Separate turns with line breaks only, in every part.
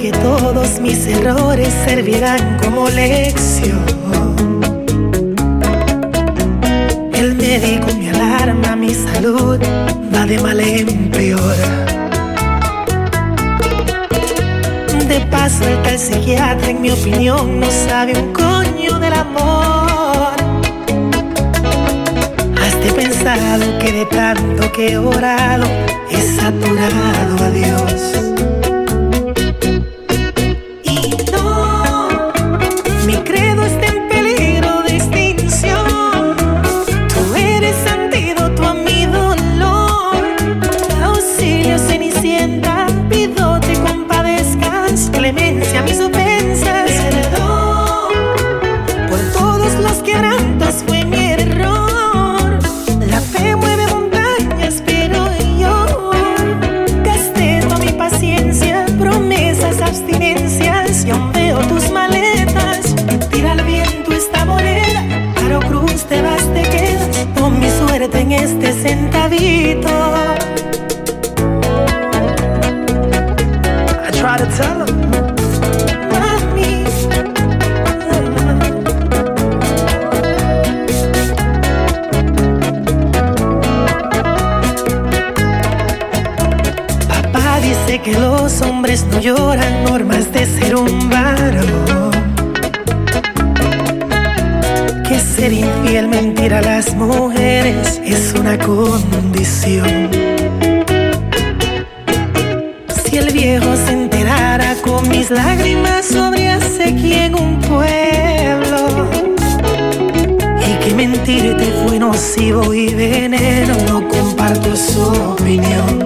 que todos mis errores servirán como lección. El médico me alarma, mi salud va de mal en peor. De paso el tal psiquiatra, en mi opinión, no sabe un coño del amor. ¿Has de pensado que de tanto que he orado he saturado a Dios? Y no, mi credo está en peligro de extinción. Tú eres antídoto a mi dolor. Auxilio, Cenicienta, pido te compadezcas. Clemencia a mis ofensas. Perdón por todos los quebrantos, fue mi error. La fe mueve montañas, pero yo gasté toda mi paciencia, promesas, abstinencias. Y aún veo tus maletas. Tira al viento esta moneda, Caro Cruz, te vas, te quedas. Pon mi suerte en este centavito. I try to tell him, mami. Papá dice que los hombres no lloran, normas de ser un varón. Que ser infiel, mentir a las mujeres es una condición. Si el viejo se enterara, con mis lágrimas habría sequía en un pueblo. Y que mentirte fue nocivo y veneno, no comparto su opinión.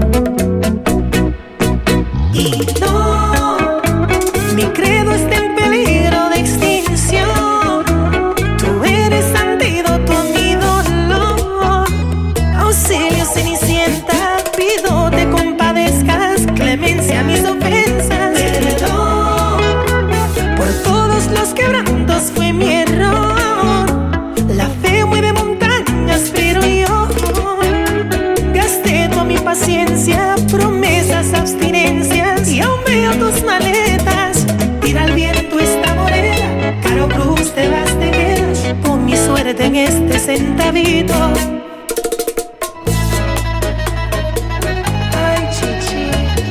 Y no, mi credo está en peligro de extinción. Tú eres antídoto a mi dolor. Auxilio, Cenicienta, pido te compadezcas. Clemencia a mis ofensas. Perdón por todos los quebrantos, fue mi error. La fe mueve montañas, pero yo gasté toda mi paciencia, promesas, abstinencias. Y aún veo tus maletas. Tira al viento esta moneda, Caro Cruz, te vas, te quedas. Pon mi suerte en este centavito. Ay, chichi.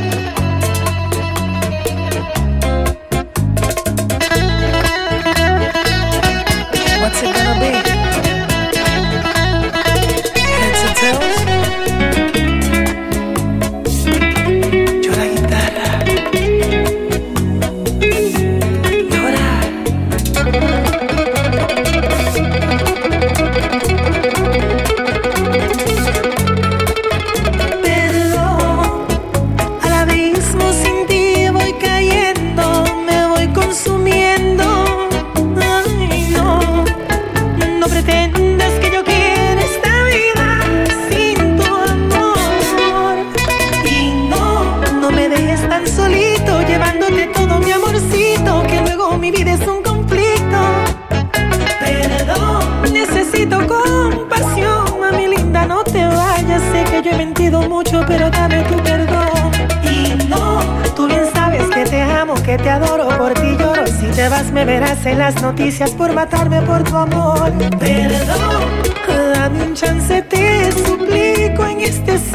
What's it gonna be? Heads or tails? Yo la guitarra. Llorar. Perdón, al abismo sin ti voy cayendo, me voy consumiendo. Ay, no, no pretendas que yo quiera esta vida sin tu amor. Y no me dejes tan solito, llevándote todo mi amorcito, que luego mi vida es un conflicto. Perdón, necesito compasión, mami linda, no te vayas. Sé que yo he mentido mucho, pero dame tu perdón. Y no, tú bien sabes que te amo, que te adoro, por ti lloro. Si te vas me verás en las noticias por matarme por tu amor. Perdón, dame un chance, te suplico en este